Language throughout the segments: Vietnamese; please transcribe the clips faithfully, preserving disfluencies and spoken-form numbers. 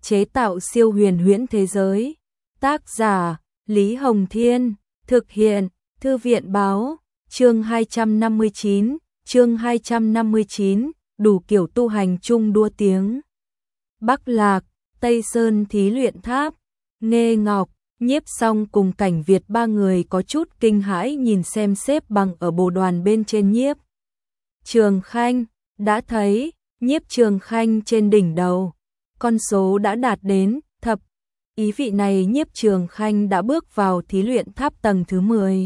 chế tạo siêu huyền huyễn thế giới. Tác giả Lý Hồng Thiên, thực hiện Thư viện Báo. Chương hai trăm năm mươi chín, chương hai trăm năm mươi chín, đủ kiểu tu hành chung đua tiếng. Bắc Lạc, Tây Sơn Thí Luyện Tháp. Nghê Ngọc, Nhiếp Song cùng Cảnh Việt ba người có chút kinh hãi nhìn xem xếp bằng ở bồ đoàn bên trên Nhiếp Trường Khanh. Đã thấy Nhiếp Trường Khanh trên đỉnh đầu, con số đã đạt đến thập. Ý vị này Nhiếp Trường Khanh đã bước vào thí luyện tháp tầng thứ mười.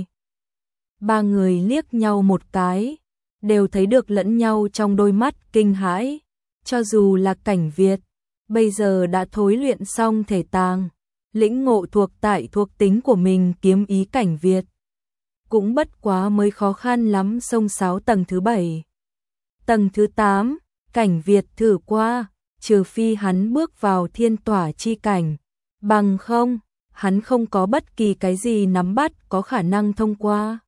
Ba người liếc nhau một cái, đều thấy được lẫn nhau trong đôi mắt kinh hãi. Cho dù là Cảnh Việt, bây giờ đã thối luyện xong thể tàng, lĩnh ngộ thuộc tại thuộc tính của mình kiếm ý Cảnh Việt. Cũng bất quá mới khó khăn lắm xông xáo tầng thứ bảy. Tầng thứ tám, Cảnh Việt thử qua, trừ phi hắn bước vào thiên tỏa chi cảnh. Bằng không, hắn không có bất kỳ cái gì nắm bắt có khả năng thông qua.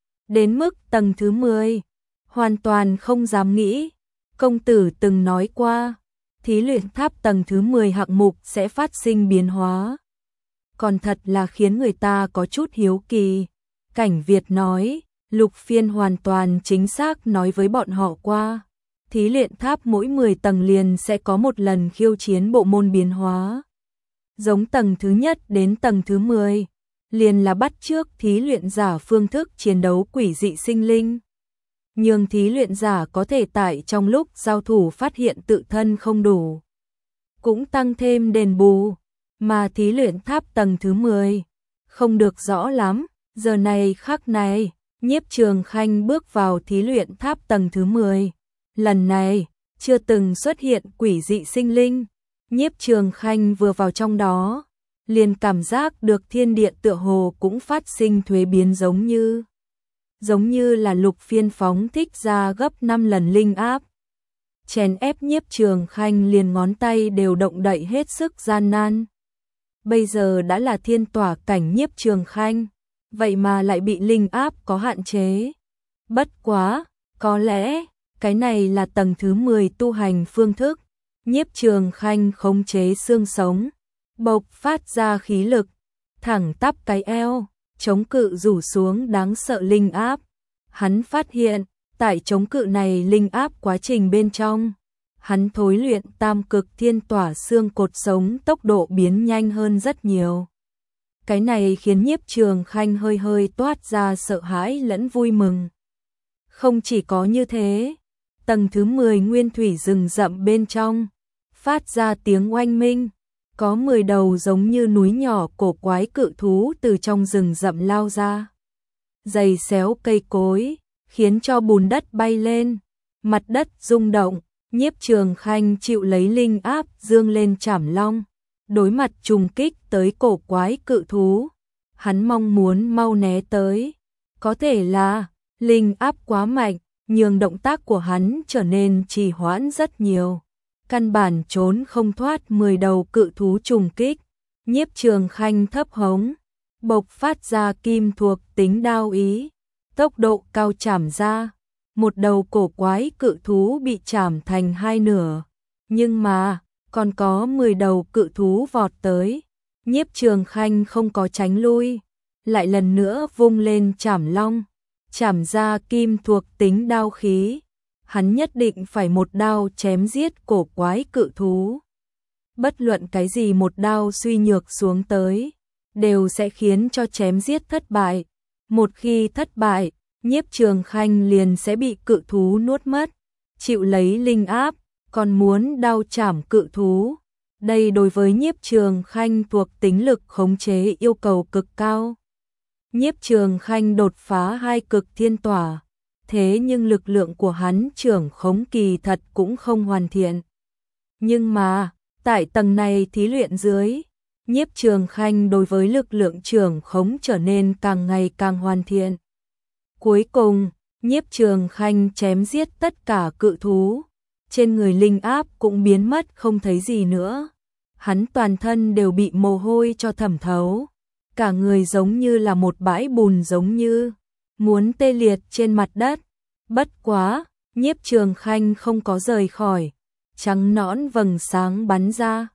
Đến mức tầng thứ mười, hoàn toàn không dám nghĩ. Công tử từng nói qua, thí luyện tháp tầng thứ mười hạng mục sẽ phát sinh biến hóa. Còn thật là khiến người ta có chút hiếu kỳ. Cảnh Việt nói, Lục Phiên hoàn toàn chính xác nói với bọn họ qua. Thí luyện tháp mỗi mười tầng liền sẽ có một lần khiêu chiến bộ môn biến hóa. Giống tầng thứ nhất đến tầng thứ mười, liền là bắt chước thí luyện giả phương thức chiến đấu quỷ dị sinh linh. Nhưng thí luyện giả có thể tại trong lúc giao thủ phát hiện tự thân không đủ, cũng tăng thêm đền bù. Mà thí luyện tháp tầng thứ mười, không được rõ lắm. Giờ này khắc này, Nhiếp Trường Khanh bước vào thí luyện tháp tầng thứ mười. Lần này, chưa từng xuất hiện quỷ dị sinh linh. Nhiếp Trường Khanh vừa vào trong đó, liền cảm giác được thiên địa tựa hồ cũng phát sinh thuế biến giống như. Giống như là Lục Phiên phóng thích ra gấp năm lần linh áp. Chèn ép Nhiếp Trường Khanh liền ngón tay đều động đậy hết sức gian nan. Bây giờ đã là thiên tỏa cảnh Nhiếp Trường Khanh, vậy mà lại bị linh áp có hạn chế. Bất quá, có lẽ, cái này là tầng thứ mười tu hành phương thức. Nhiếp Trường Khanh khống chế xương sống, bộc phát ra khí lực, thẳng tắp cái eo, chống cự rủ xuống đáng sợ linh áp. Hắn phát hiện, tại chống cự này linh áp quá trình bên trong, hắn thối luyện tam cực thiên tỏa xương cột sống tốc độ biến nhanh hơn rất nhiều. Cái này khiến Nhiếp Trường Khanh hơi hơi toát ra sợ hãi lẫn vui mừng. Không chỉ có như thế, tầng thứ mười nguyên thủy rừng rậm bên trong, phát ra tiếng oanh minh, có mười đầu giống như núi nhỏ cổ quái cự thú từ trong rừng rậm lao ra. Giày xéo cây cối, khiến cho bùn đất bay lên, mặt đất rung động. Nhiếp Trường Khanh chịu lấy linh áp dương lên chảm long, đối mặt trùng kích tới cổ quái cự thú. Hắn mong muốn mau né tới, có thể là linh áp quá mạnh, nhường động tác của hắn trở nên trì hoãn rất nhiều. Căn bản trốn không thoát mười đầu cự thú trùng kích. Nhiếp Trường Khanh thấp hống, bộc phát ra kim thuộc tính đao ý, tốc độ cao chảm ra. Một đầu cổ quái cự thú bị chảm thành hai nửa, nhưng mà còn có mười đầu cự thú vọt tới. Nhiếp Trường Khanh không có tránh lui, lại lần nữa vung lên chảm long, chảm ra kim thuộc tính đao khí. Hắn nhất định phải một đao chém giết cổ quái cự thú. Bất luận cái gì một đao suy nhược xuống tới, đều sẽ khiến cho chém giết thất bại. Một khi thất bại, Nhiếp Trường Khanh liền sẽ bị cự thú nuốt mất, chịu lấy linh áp, còn muốn đao chảm cự thú. Đây đối với Nhiếp Trường Khanh thuộc tính lực khống chế yêu cầu cực cao. Nhiếp Trường Khanh đột phá hai cực thiên tỏa, thế nhưng lực lượng của hắn trưởng khống kỳ thật cũng không hoàn thiện. Nhưng mà, tại tầng này thí luyện dưới, Nhiếp Trường Khanh đối với lực lượng trưởng khống trở nên càng ngày càng hoàn thiện. Cuối cùng, Nhiếp Trường Khanh chém giết tất cả cự thú, trên người linh áp cũng biến mất không thấy gì nữa. Hắn toàn thân đều bị mồ hôi cho thẩm thấu, cả người giống như là một bãi bùn giống như muốn tê liệt trên mặt đất. Bất quá, Nhiếp Trường Khanh không có rời khỏi, trắng nõn vầng sáng bắn ra,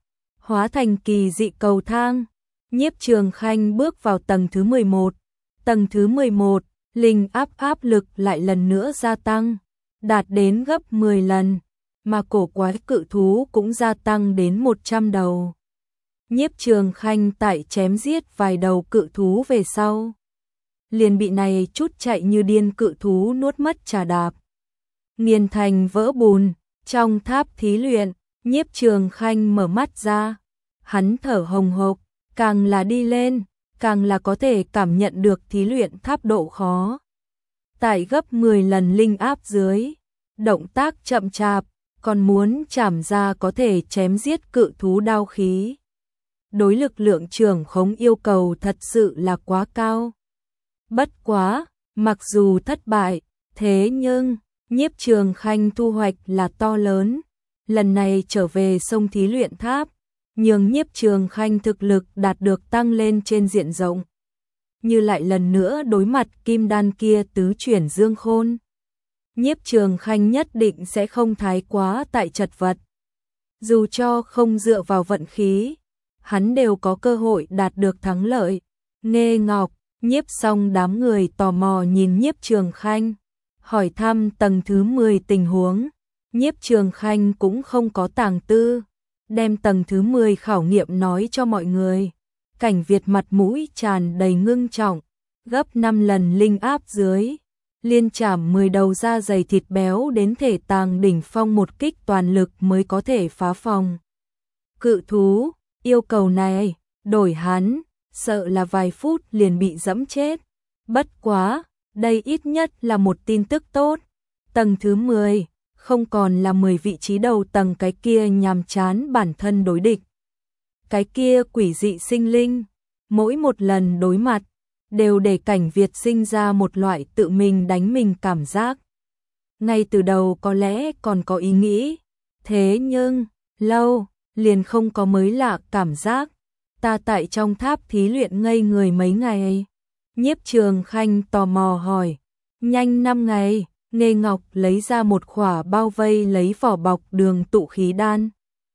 hóa thành kỳ dị cầu thang. Nhiếp Trường Khanh bước vào tầng thứ mười một. Tầng thứ mười một, linh áp áp lực lại lần nữa gia tăng, đạt đến gấp mười lần, mà cổ quái cự thú cũng gia tăng đến một trăm đầu. Nhiếp Trường Khanh tại chém giết vài đầu cự thú về sau, liền bị này chút chạy như điên cự thú nuốt mất trà đạp, nghiền thành vỡ bùn. Trong tháp thí luyện, Nhiếp Trường Khanh mở mắt ra, hắn thở hồng hộc, càng là đi lên, càng là có thể cảm nhận được thí luyện tháp độ khó. Tại gấp mười lần linh áp dưới, động tác chậm chạp, còn muốn chảm ra có thể chém giết cự thú đao khí. Đối lực lượng trưởng khống yêu cầu thật sự là quá cao. Bất quá, mặc dù thất bại, thế nhưng Nhiếp Trường Khanh thu hoạch là to lớn. Lần này trở về sông thí luyện tháp, nhường Nhiếp Trường Khanh thực lực đạt được tăng lên trên diện rộng. Như lại lần nữa đối mặt kim đan kia tứ chuyển dương khôn, Nhiếp Trường Khanh nhất định sẽ không thái quá tại chật vật. Dù cho không dựa vào vận khí, hắn đều có cơ hội đạt được thắng lợi. Nghê Ngọc, Nhiếp Song đám người tò mò nhìn Nhiếp Trường Khanh, hỏi thăm tầng thứ mười tình huống. Nhiếp Trường Khanh cũng không có tàng tư, đem tầng thứ mười khảo nghiệm nói cho mọi người. Cảnh Việt mặt mũi tràn đầy ngưng trọng, gấp năm lần linh áp dưới, liên chảm mười đầu da dày thịt béo đến thể tàng đỉnh phong một kích toàn lực mới có thể phá phòng. Cự thú, yêu cầu này, đổi hắn, sợ là vài phút liền bị dẫm chết. Bất quá, đây ít nhất là một tin tức tốt. Tầng thứ mười, không còn là mười vị trí đầu tầng cái kia nhàm chán bản thân đối địch. Cái kia quỷ dị sinh linh, mỗi một lần đối mặt, đều để Cảnh Việt sinh ra một loại tự mình đánh mình cảm giác. Ngay từ đầu có lẽ còn có ý nghĩ, thế nhưng, lâu, liền không có mới lạ cảm giác. Ta tại trong tháp thí luyện ngây người mấy ngày. Nhiếp Trường Khanh tò mò hỏi, nhanh năm ngày. Nghê Ngọc lấy ra một khỏa bao vây lấy vỏ bọc đường tụ khí đan,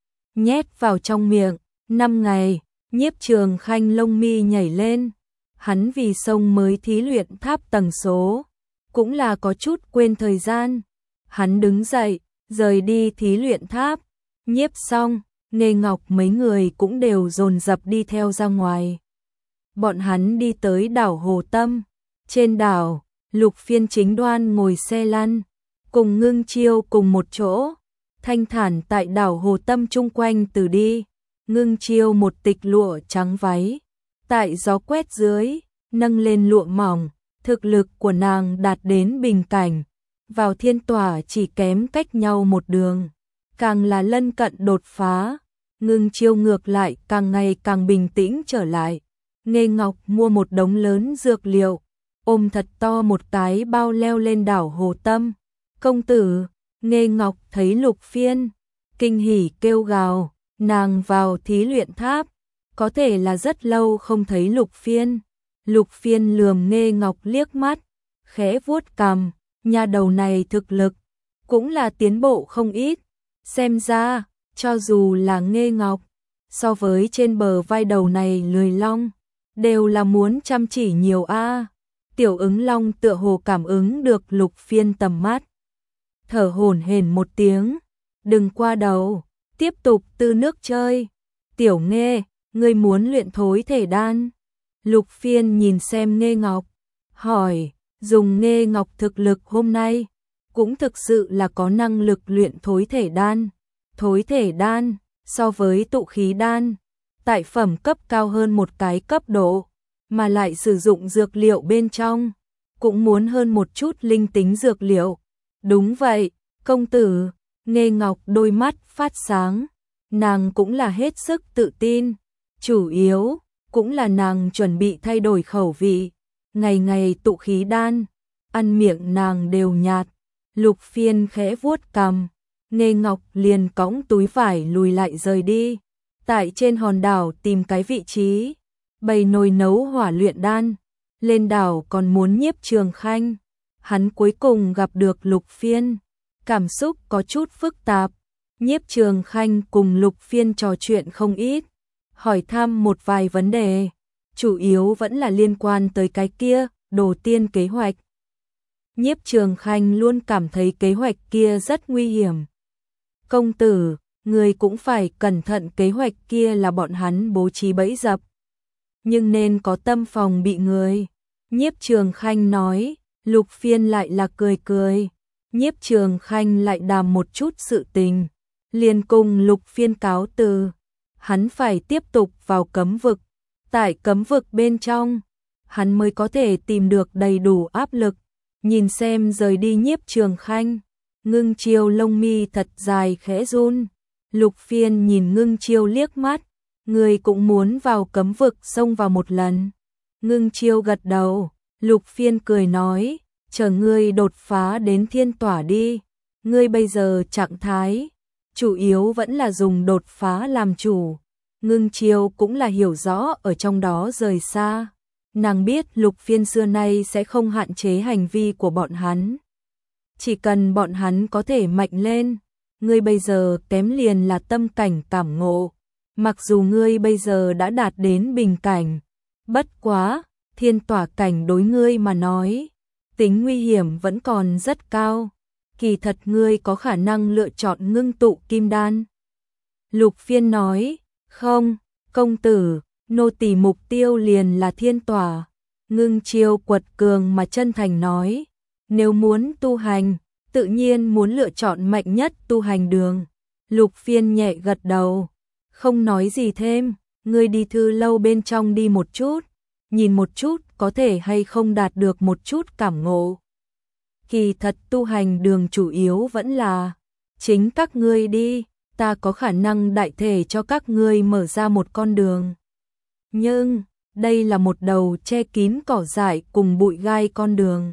nhét vào trong miệng. Năm ngày, Nhiếp Trường Khanh lông mi nhảy lên. Hắn vì sông mới thí luyện tháp tầng số, cũng là có chút quên thời gian. Hắn đứng dậy, rời đi thí luyện tháp. Nhiếp Song, Nghê Ngọc mấy người cũng đều dồn dập đi theo ra ngoài. Bọn hắn đi tới đảo Hồ Tâm. Trên đảo, Lục Phiên chính đoan ngồi xe lăn, cùng Ngưng Chiêu cùng một chỗ, thanh thản tại đảo Hồ Tâm chung quanh từ đi. Ngưng Chiêu một tịch lụa trắng váy, tại gió quét dưới, nâng lên lụa mỏng, thực lực của nàng đạt đến bình cảnh, vào thiên tỏa chỉ kém cách nhau một đường, càng là lân cận đột phá. Ngưng Chiêu ngược lại càng ngày càng bình tĩnh trở lại. Nghê Ngọc mua một đống lớn dược liệu, ôm thật to một cái bao leo lên đảo Hồ Tâm. Công tử, Nghê Ngọc thấy Lục Phiên, kinh hỉ kêu gào, nàng vào thí luyện tháp, có thể là rất lâu không thấy Lục Phiên. Lục Phiên lườm Nghê Ngọc liếc mắt, khẽ vuốt cằm, nhà đầu này thực lực, cũng là tiến bộ không ít. Xem ra, cho dù là Nghê Ngọc, so với trên bờ vai đầu này lười long, đều là muốn chăm chỉ nhiều a. Tiểu Ứng Long tựa hồ cảm ứng được Lục Phiên tầm mắt, thở hổn hển một tiếng, đừng qua đầu, tiếp tục tư nước chơi. Tiểu Nghê, ngươi muốn luyện thối thể đan? Lục Phiên nhìn xem Nghê Ngọc, hỏi, dùng Nghê Ngọc thực lực hôm nay, cũng thực sự là có năng lực luyện thối thể đan. Thối thể đan, so với tụ khí đan, tại phẩm cấp cao hơn một cái cấp độ, mà lại sử dụng dược liệu bên trong, cũng muốn hơn một chút linh tính dược liệu. Đúng vậy, công tử. Nghê Ngọc đôi mắt phát sáng, nàng cũng là hết sức tự tin, chủ yếu cũng là nàng chuẩn bị thay đổi khẩu vị, ngày ngày tụ khí đan, ăn miệng nàng đều nhạt. Lục Phiên khẽ vuốt cằm, Nghê Ngọc liền cõng túi vải lùi lại rời đi, tại trên hòn đảo tìm cái vị trí, bày nồi nấu hỏa luyện đan. Lên đảo còn muốn Nhiếp Trường Khanh, hắn cuối cùng gặp được Lục Phiên, cảm xúc có chút phức tạp. Nhiếp Trường Khanh cùng Lục Phiên trò chuyện không ít, hỏi thăm một vài vấn đề, chủ yếu vẫn là liên quan tới cái kia, Đồ Tiên kế hoạch. Nhiếp Trường Khanh luôn cảm thấy kế hoạch kia rất nguy hiểm. Công tử, người cũng phải cẩn thận, kế hoạch kia là bọn hắn bố trí bẫy dập, nhưng nên có tâm phòng bị người. Nhiếp Trường Khanh nói. Lục Phiên lại là cười cười. Nhiếp Trường Khanh lại đàm một chút sự tình, liền cùng Lục Phiên cáo từ. Hắn phải tiếp tục vào cấm vực, tại cấm vực bên trong, hắn mới có thể tìm được đầy đủ áp lực. Nhìn xem rời đi Nhiếp Trường Khanh, Ngưng Chiêu lông mi thật dài khẽ run. Lục Phiên nhìn Ngưng Chiêu liếc mắt, người cũng muốn vào cấm vực xông vào một lần. Ngưng Chiêu gật đầu. Lục Phiên cười nói, chờ ngươi đột phá đến thiên tỏa đi, ngươi bây giờ trạng thái, chủ yếu vẫn là dùng đột phá làm chủ. Ngưng Chiêu cũng là hiểu rõ ở trong đó rời xa, nàng biết Lục Phiên xưa nay sẽ không hạn chế hành vi của bọn hắn. Chỉ cần bọn hắn có thể mạnh lên, ngươi bây giờ kém liền là tâm cảnh cảm ngộ, mặc dù ngươi bây giờ đã đạt đến bình cảnh, bất quá thiên tỏa cảnh đối ngươi mà nói, tính nguy hiểm vẫn còn rất cao. Kỳ thật ngươi có khả năng lựa chọn ngưng tụ kim đan. Lục Phiên nói, không, công tử, nô tỳ mục tiêu liền là thiên tỏa. Ngưng Chiêu quật cường mà chân thành nói, nếu muốn tu hành, tự nhiên muốn lựa chọn mạnh nhất tu hành đường. Lục Phiên nhẹ gật đầu, không nói gì thêm, ngươi đi thư lâu bên trong đi một chút, nhìn một chút có thể hay không đạt được một chút cảm ngộ. Kỳ thật tu hành đường chủ yếu vẫn là chính các ngươi đi, ta có khả năng đại thể cho các ngươi mở ra một con đường. Nhưng, đây là một đầu che kín cỏ dại cùng bụi gai con đường.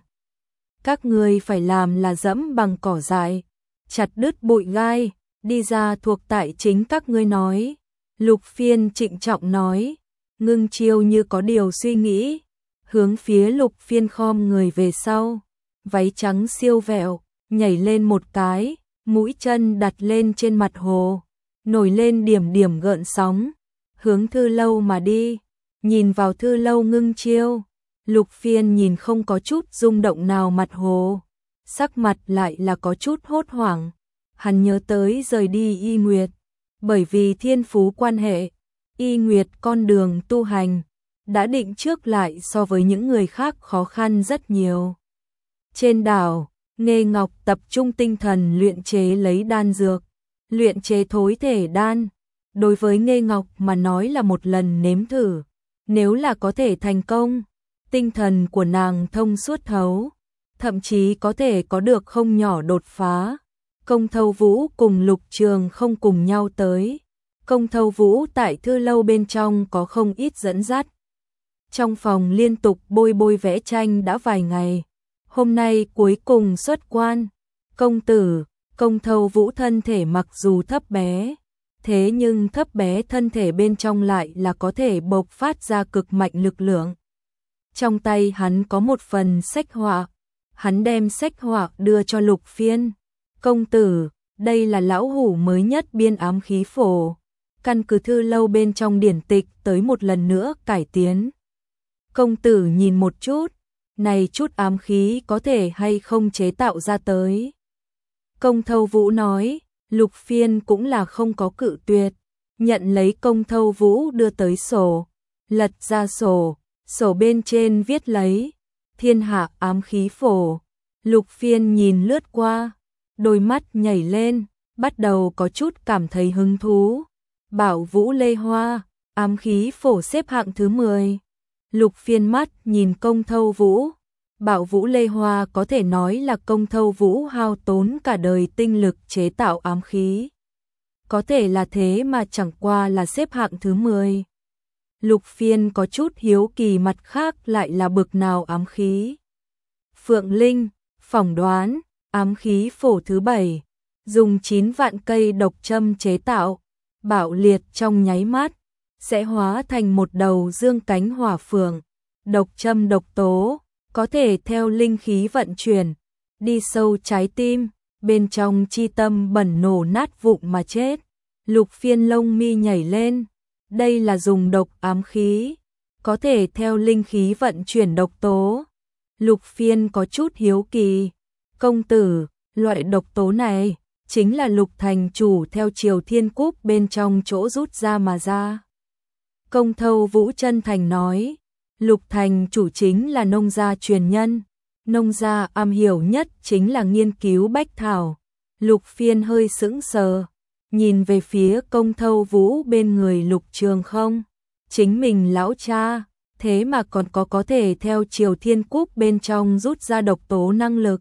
Các ngươi phải làm là dẫm bằng cỏ dại, chặt đứt bụi gai, đi ra thuộc tại chính các ngươi nói. Lục Phiên trịnh trọng nói. Ngưng Chiêu như có điều suy nghĩ, hướng phía Lục Phiên khom người về sau, váy trắng siêu vẹo, nhảy lên một cái, mũi chân đặt lên trên mặt hồ, nổi lên điểm điểm gợn sóng, hướng thư lâu mà đi. Nhìn vào thư lâu Ngưng Chiêu, Lục Phiên nhìn không có chút rung động nào mặt hồ, sắc mặt lại là có chút hốt hoảng. Hắn nhớ tới rời đi Y Nguyệt, bởi vì thiên phú quan hệ, Y Nguyệt con đường tu hành đã định trước lại so với những người khác khó khăn rất nhiều. Trên đảo, Nghê Ngọc tập trung tinh thần luyện chế lấy đan dược, luyện chế thối thể đan. Đối với Nghê Ngọc mà nói là một lần nếm thử, nếu là có thể thành công, tinh thần của nàng thông suốt thấu, thậm chí có thể có được không nhỏ đột phá. Công Thâu Vũ cùng Lục Trường không cùng nhau tới. Công Thâu Vũ tại thư lâu bên trong có không ít dẫn dắt. Trong phòng liên tục bôi bôi vẽ tranh đã vài ngày. Hôm nay cuối cùng xuất quan. Công tử, Công Thâu Vũ thân thể mặc dù thấp bé, thế nhưng thấp bé thân thể bên trong lại là có thể bộc phát ra cực mạnh lực lượng. Trong tay hắn có một phần sách họa, hắn đem sách họa đưa cho Lục Phiên. Công tử, đây là lão hủ mới nhất biên ám khí phổ, căn cứ thư lâu bên trong điển tịch tới một lần nữa cải tiến. Công tử nhìn một chút, này chút ám khí có thể hay không chế tạo ra tới. Công Thâu Vũ nói. Lục Phiên cũng là không có cự tuyệt, nhận lấy Công Thâu Vũ đưa tới sổ, lật ra sổ, sổ bên trên viết lấy thiên hạ ám khí phổ. Lục Phiên nhìn lướt qua, đôi mắt nhảy lên, bắt đầu có chút cảm thấy hứng thú. Bảo Vũ Lê Hoa, ám khí phổ xếp hạng thứ mười. Lục Phiên mắt nhìn Công Thâu Vũ. Bảo Vũ Lê Hoa có thể nói là Công Thâu Vũ hao tốn cả đời tinh lực chế tạo ám khí. Có thể là thế mà chẳng qua là xếp hạng thứ mười. Lục Phiên có chút hiếu kỳ mặt khác lại là bực nào ám khí. Phượng Linh, phỏng đoán, ám khí phổ thứ bảy, dùng chín vạn cây độc châm chế tạo, bạo liệt trong nháy mắt, sẽ hóa thành một đầu dương cánh hỏa phượng. Độc châm độc tố có thể theo linh khí vận chuyển, đi sâu trái tim, bên trong chi tâm bẩn nổ nát vụn mà chết. Lục Phiên lông mi nhảy lên, đây là dùng độc ám khí, có thể theo linh khí vận chuyển độc tố. Lục Phiên có chút hiếu kỳ, công tử, loại độc tố này chính là Lục thành chủ theo Triều Thiên Cúp bên trong chỗ rút ra mà ra. Công Thâu Vũ chân thành nói, Lục thành chủ chính là nông gia truyền nhân, nông gia am hiểu nhất chính là nghiên cứu bách thảo. Lục Phiên hơi sững sờ, nhìn về phía Công Thâu Vũ bên người Lục Trường không, chính mình lão cha, thế mà còn có có thể theo Triều Thiên Cúp bên trong rút ra độc tố năng lực.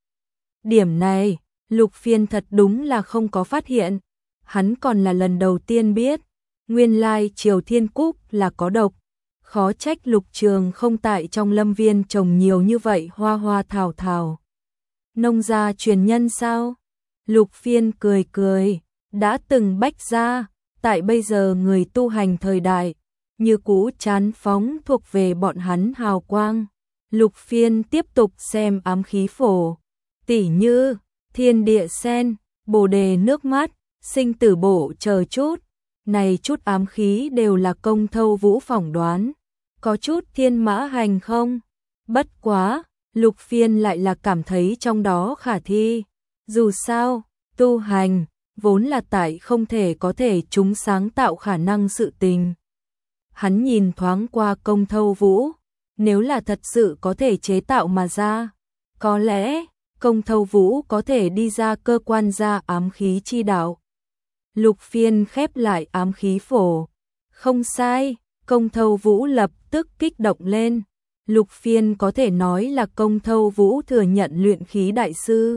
Điểm này, Lục Phiên thật đúng là không có phát hiện, hắn còn là lần đầu tiên biết, nguyên lai Triều Thiên Cúp là có độc, khó trách Lục Trường không tại trong lâm viên trồng nhiều như vậy hoa hoa thảo thảo. Nông gia truyền nhân sao? Lục Phiên cười cười, đã từng bách gia, tại bây giờ người tu hành thời đại, như cũ chán phóng thuộc về bọn hắn hào quang. Lục Phiên tiếp tục xem ám khí phổ, tỉ như thiên địa sen, bồ đề nước mắt, sinh tử bộ chờ chút. Này chút ám khí đều là Công Thâu Vũ phỏng đoán, có chút thiên mã hành không? Bất quá, Lục Phiên lại là cảm thấy trong đó khả thi. Dù sao, tu hành, vốn là tại không thể có thể chúng sáng tạo khả năng sự tình. Hắn nhìn thoáng qua Công Thâu Vũ, nếu là thật sự có thể chế tạo mà ra, có lẽ Công Thâu Vũ có thể đi ra cơ quan ra ám khí chi đạo. Lục Phiên khép lại ám khí phổ. Không sai, Công Thâu Vũ lập tức kích động lên. Lục Phiên có thể nói là Công Thâu Vũ thừa nhận luyện khí đại sư.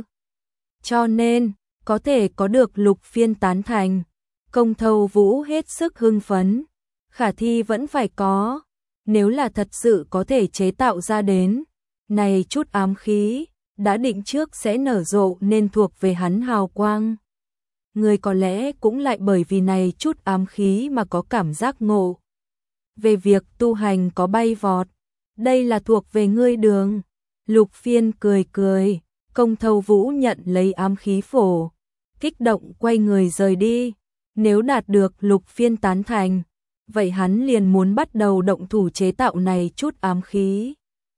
Cho nên, có thể có được Lục Phiên tán thành. Công Thâu Vũ hết sức hưng phấn. Khả thi vẫn phải có. Nếu là thật sự có thể chế tạo ra đến, này chút ám khí, đã định trước sẽ nở rộ nên thuộc về hắn hào quang. Người có lẽ cũng lại bởi vì này chút ám khí mà có cảm giác ngộ. Về việc tu hành có bay vọt, đây là thuộc về ngươi đường. Lục Phiên cười cười, Công Thâu Vũ nhận lấy ám khí phổ, kích động quay người rời đi. Nếu đạt được Lục Phiên tán thành, vậy hắn liền muốn bắt đầu động thủ chế tạo này chút ám khí.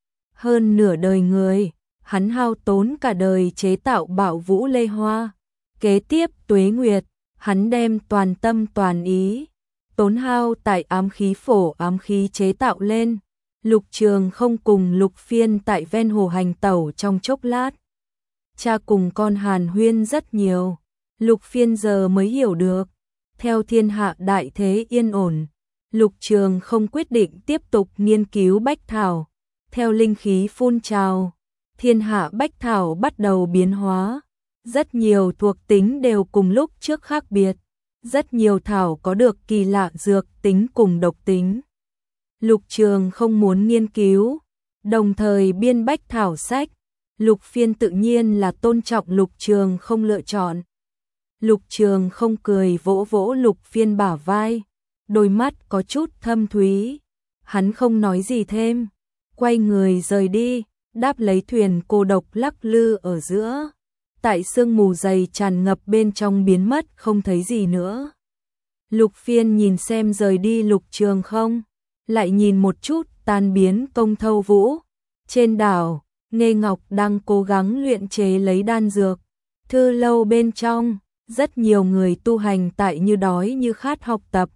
Hơn nửa đời người, hắn hao tốn cả đời chế tạo Bạo Vũ Lê Hoa. Kế tiếp tuế nguyệt, hắn đem toàn tâm toàn ý, tốn hao tại ám khí phổ ám khí chế tạo lên. Lục Trường không cùng Lục Phiên tại ven hồ hành tẩu trong chốc lát. Cha cùng con hàn huyên rất nhiều, Lục Phiên giờ mới hiểu được. Theo thiên hạ đại thế yên ổn, Lục Trường không quyết định tiếp tục nghiên cứu bách thảo. Theo linh khí phun trào, thiên hạ bách thảo bắt đầu biến hóa. Rất nhiều thuộc tính đều cùng lúc trước khác biệt. Rất nhiều thảo có được kỳ lạ dược tính cùng độc tính. Lục Trường không muốn nghiên cứu, đồng thời biên bách thảo sách. Lục Phiên tự nhiên là tôn trọng Lục Trường không lựa chọn. Lục Trường không cười vỗ vỗ Lục Phiên bả vai, đôi mắt có chút thâm thúy. Hắn không nói gì thêm, quay người rời đi, đáp lấy thuyền cô độc lắc lư ở giữa. Tại sương mù dày tràn ngập bên trong biến mất không thấy gì nữa. Lục Phiên nhìn xem rời đi Lục Trường không, lại nhìn một chút tan biến Công Thâu Vũ. Trên đảo, Nghê Ngọc đang cố gắng luyện chế lấy đan dược. Thư lâu bên trong, rất nhiều người tu hành tại như đói như khát học tập.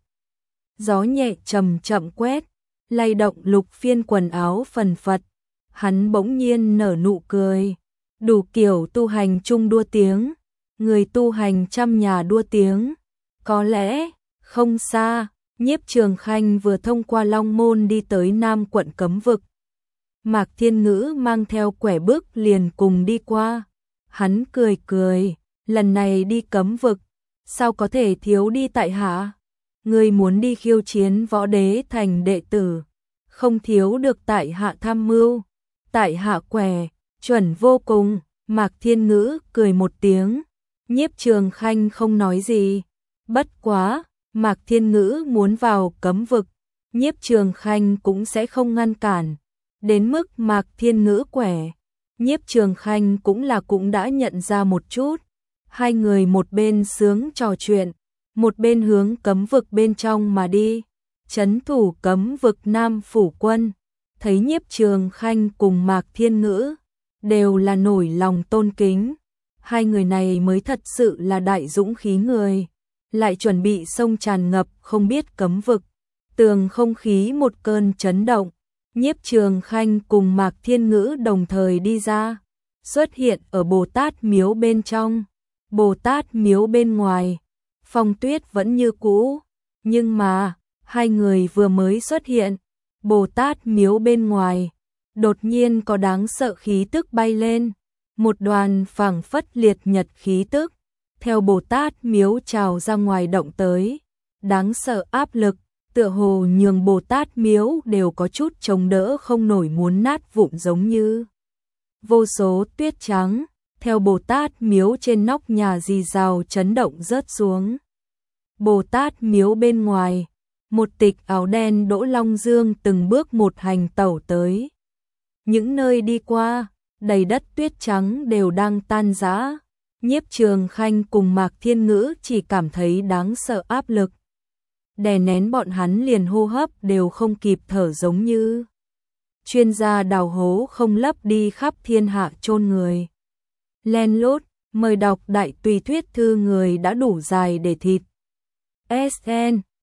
Gió nhẹ chậm chậm quét, lay động Lục Phiên quần áo phần phật. Hắn bỗng nhiên nở nụ cười. Đủ kiểu tu hành chung đua tiếng, người tu hành trăm nhà đua tiếng. Có lẽ, không xa, Nhiếp Trường Khanh vừa thông qua Long Môn đi tới Nam quận Cấm Vực. Mạc Thiên Ngữ mang theo quẻ bước liền cùng đi qua. Hắn cười cười, lần này đi Cấm Vực, sao có thể thiếu đi tại hạ? Người muốn đi khiêu chiến võ đế thành đệ tử, không thiếu được tại hạ tham mưu. Tại hạ quẻ, chuẩn vô cùng. Mạc Thiên Ngữ cười một tiếng. Nhiếp Trường Khanh không nói gì. Bất quá, Mạc Thiên Ngữ muốn vào Cấm Vực, Nhiếp Trường Khanh cũng sẽ không ngăn cản. Đến mức Mạc Thiên Ngữ quẻ, Nhiếp Trường Khanh cũng là cũng đã nhận ra một chút. Hai người một bên sướng trò chuyện, một bên hướng cấm vực bên trong mà đi. Trấn thủ cấm vực Nam Phủ Quân, thấy Nhiếp Trường Khanh cùng Mạc Thiên Ngữ, đều là nổi lòng tôn kính. Hai người này mới thật sự là đại dũng khí người, lại chuẩn bị sông tràn ngập không biết cấm vực. Tường không khí một cơn chấn động, Nhiếp Trường Khanh cùng Mạc Thiên Ngữ đồng thời đi ra, xuất hiện ở Bồ Tát miếu bên trong. Bồ Tát miếu bên ngoài, phong tuyết vẫn như cũ, nhưng mà, hai người vừa mới xuất hiện, Bồ Tát miếu bên ngoài, đột nhiên có đáng sợ khí tức bay lên, một đoàn phảng phất liệt nhật khí tức, theo Bồ Tát miếu trào ra ngoài động tới, đáng sợ áp lực, tựa hồ nhường Bồ Tát miếu đều có chút chống đỡ không nổi muốn nát vụn giống như vô số tuyết trắng, theo Bồ Tát miếu trên nóc nhà rì rào chấn động rớt xuống. Bồ Tát miếu bên ngoài, một tịch áo đen Đỗ Long Dương từng bước một hành tẩu tới. Những nơi đi qua, đầy đất tuyết trắng đều đang tan rã. Nhiếp Trường Khanh cùng Mạc Thiên Ngữ chỉ cảm thấy đáng sợ áp lực. Đè nén bọn hắn liền hô hấp đều không kịp thở giống như chuyên gia đào hố không lấp đi khắp thiên hạ chôn người. Len lút, mời đọc đại tùy thuyết thư người đã đủ dài để thịt. ét en